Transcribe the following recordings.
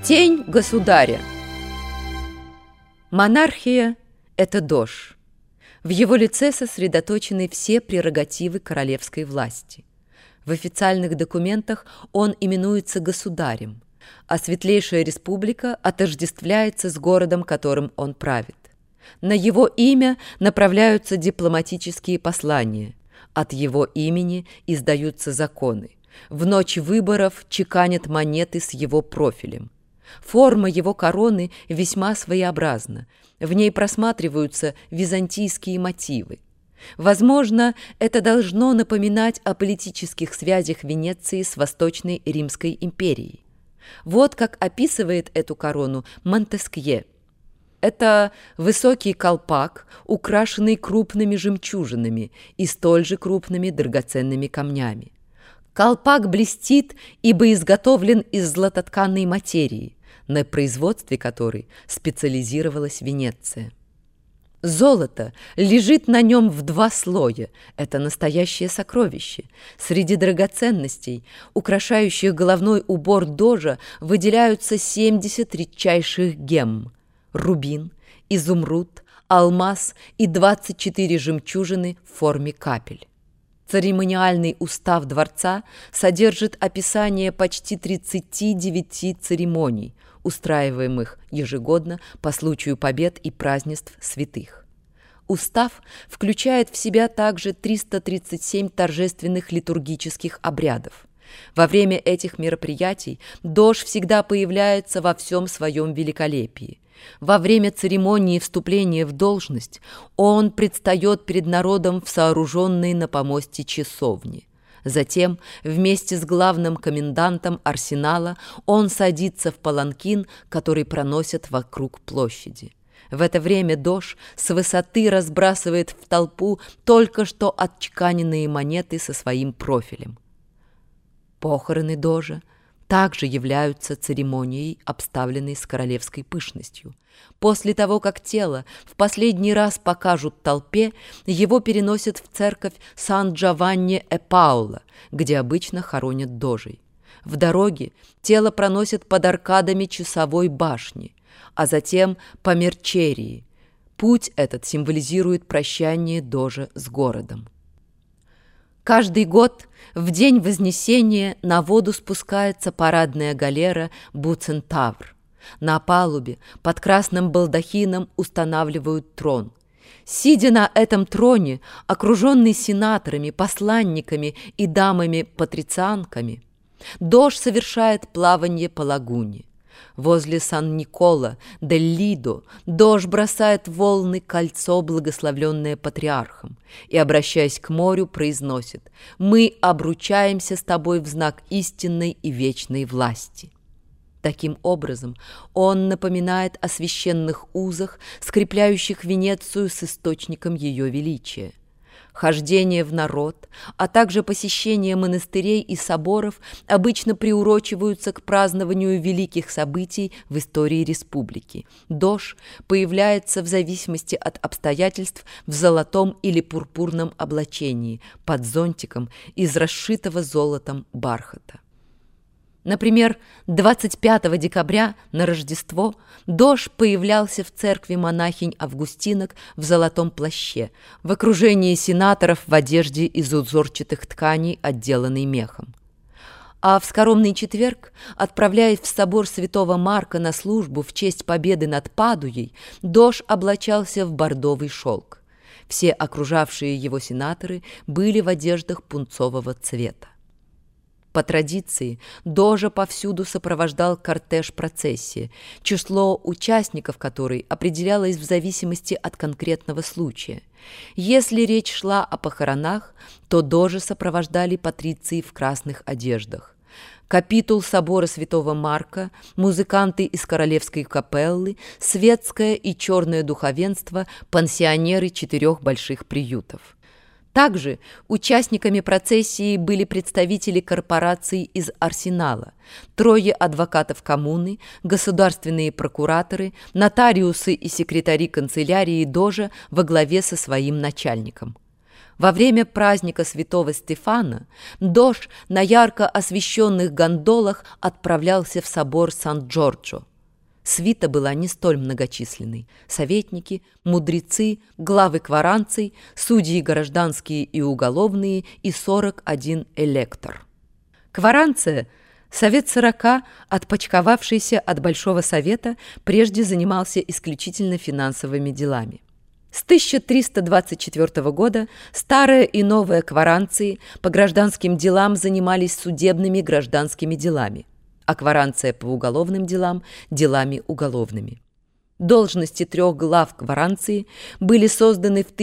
Тень государя. Монархия – это дож. В его лице сосредоточены все прерогативы королевской власти. В официальных документах он именуется государем, а Светлейшая Республика отождествляется с городом, которым он правит. На его имя направляются дипломатические послания, от его имени издаются законы. В ночь выборов чеканят монеты с его профилем. Форма его короны весьма своеобразна. В ней просматриваются византийские мотивы. Возможно, это должно напоминать о политических связях Венеции с Восточной Римской империей. Вот как описывает эту корону Монтескье. Это высокий колпак, украшенный крупными жемчужинами и столь же крупными драгоценными камнями. Колпак блестит, ибо изготовлен из златотканной материи, на производстве которой специализировалась Венеция. Золото лежит на нем в 2 слоя. Это настоящее сокровище. Среди драгоценностей, украшающих головной убор дожа, выделяются 70 редчайших гемм: рубин, изумруд, алмаз и 24 жемчужины в форме капель. Церемониальный устав дворца содержит описание почти 39 церемоний, устраиваемых ежегодно по случаю побед и празднеств святых. Устав включает в себя также 337 торжественных литургических обрядов. Во время этих мероприятий дож всегда появляется во всем своем великолепии. Во время церемонии вступления в должность он предстает перед народом в сооруженной на помосте часовне. Затем вместе с главным комендантом арсенала он садится в паланкин, который проносят вокруг площади. В это время дож с высоты разбрасывает в толпу только что отчеканенные монеты со своим профилем. Похороны дожа также являются церемонией, обставленной с королевской пышностью. После того, как тело в последний раз покажут толпе, его переносят в церковь Сан-Джованни-э-Пауло, где обычно хоронят дожей. В дороге тело проносят под аркадами часовой башни, а затем по Мерчерии. Путь этот символизирует прощание дожа с городом. Каждый год в день Вознесения на воду спускается парадная галера Буцентавр. На палубе под красным балдахином устанавливают трон. Сидя на этом троне, окруженный сенаторами, посланниками и дамами-патрицианками, дож совершает плавание по лагуне. Возле Сан-Никола-дель-Лидо дож бросает в волны кольцо, благословленное патриархом, и, обращаясь к морю, произносит: «Мы обручаемся с тобой в знак истинной и вечной власти». Таким образом, он напоминает о священных узах, скрепляющих Венецию с источником ее величия. Хождение в народ, а также посещение монастырей и соборов обычно приурочиваются к празднованию великих событий в истории республики. Дож появляется в зависимости от обстоятельств в золотом или пурпурном облачении, под зонтиком из расшитого золотом бархата. Например, 25 декабря на Рождество дож появлялся в церкви монахинь-августинок в золотом плаще, в окружении сенаторов в одежде из узорчатых тканей, отделанной мехом. А в скоромный четверг, отправляясь в собор святого Марка на службу в честь победы над Падуей, дож облачался в бордовый шелк. Все окружавшие его сенаторы были в одеждах пунцового цвета. По традиции, дожа повсюду сопровождал кортеж-процессия, число участников которой определялось в зависимости от конкретного случая. Если речь шла о похоронах, то дожа сопровождали патриции в красных одеждах. Капитул собора святого Марка, музыканты из королевской капеллы, светское и черное духовенство, пансионеры 4 больших приютов. Также участниками процессии были представители корпораций из арсенала, 3 адвокатов коммуны, государственные прокураторы, нотариусы и секретари канцелярии дожа во главе со своим начальником. Во время праздника святого Стефана дож на ярко освещенных гондолах отправлялся в собор Сан-Джорджо. Свита была не столь многочисленной. Советники, мудрецы, главы кваранций, судьи гражданские и уголовные и 41 электор. Кваранция, совет 40, отпочковавшийся от Большого совета, прежде занимался исключительно финансовыми делами. С 1324 года старая и новая кваранции по гражданским делам занимались судебными гражданскими делами, а кваранция по уголовным делам – делами уголовными. Должности 3 глав кваранции были созданы в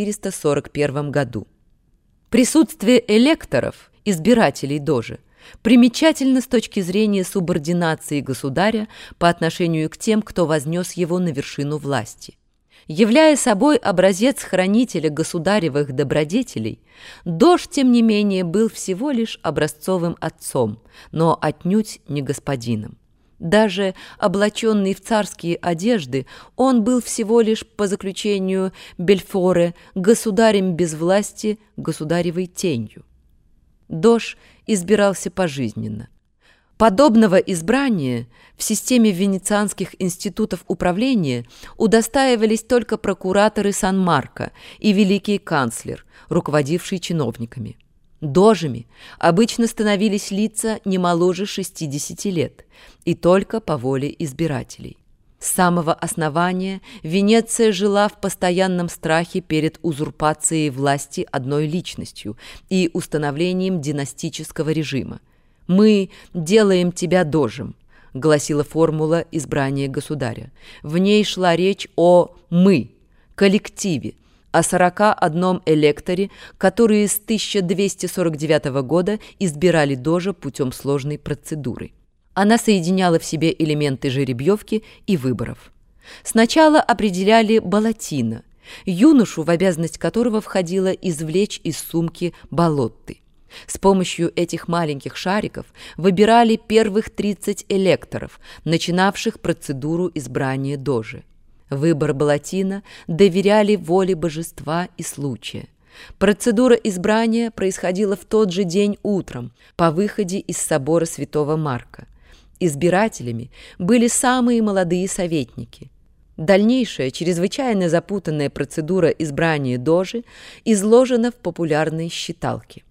1441 году. Присутствие электоров, избирателей дожи, примечательно с точки зрения субординации государя по отношению к тем, кто вознес его на вершину власти. Являя собой образец хранителя государевых добродетелей, дож, тем не менее, был всего лишь образцовым отцом, но отнюдь не господином. Даже облаченный в царские одежды, он был всего лишь, по заключению Бельфоре, государем без власти, государевой тенью. Дож избирался пожизненно. Подобного избрания в системе венецианских институтов управления удостаивались только прокураторы Сан-Марко и великий канцлер, руководивший чиновниками. Дожами обычно становились лица не моложе 60 лет, и только по воле избирателей. С самого основания Венеция жила в постоянном страхе перед узурпацией власти одной личностью и установлением династического режима. «Мы делаем тебя дожем», — гласила формула избрания государя. В ней шла речь о «мы», коллективе, о 41 электоре, которые с 1249 года избирали дожа путем сложной процедуры. Она соединяла в себе элементы жеребьевки и выборов. Сначала определяли баллотино, юношу, в обязанность которого входило извлечь из сумки баллотты. С помощью этих маленьких шариков выбирали первых 30 электоров, начинавших процедуру избрания дожи. Выбор баллотина доверяли воле божества и случая. Процедура избрания происходила в тот же день утром, по выходе из собора святого Марка. Избирателями были самые молодые советники. Дальнейшая, чрезвычайно запутанная процедура избрания дожи изложена в популярной считалке.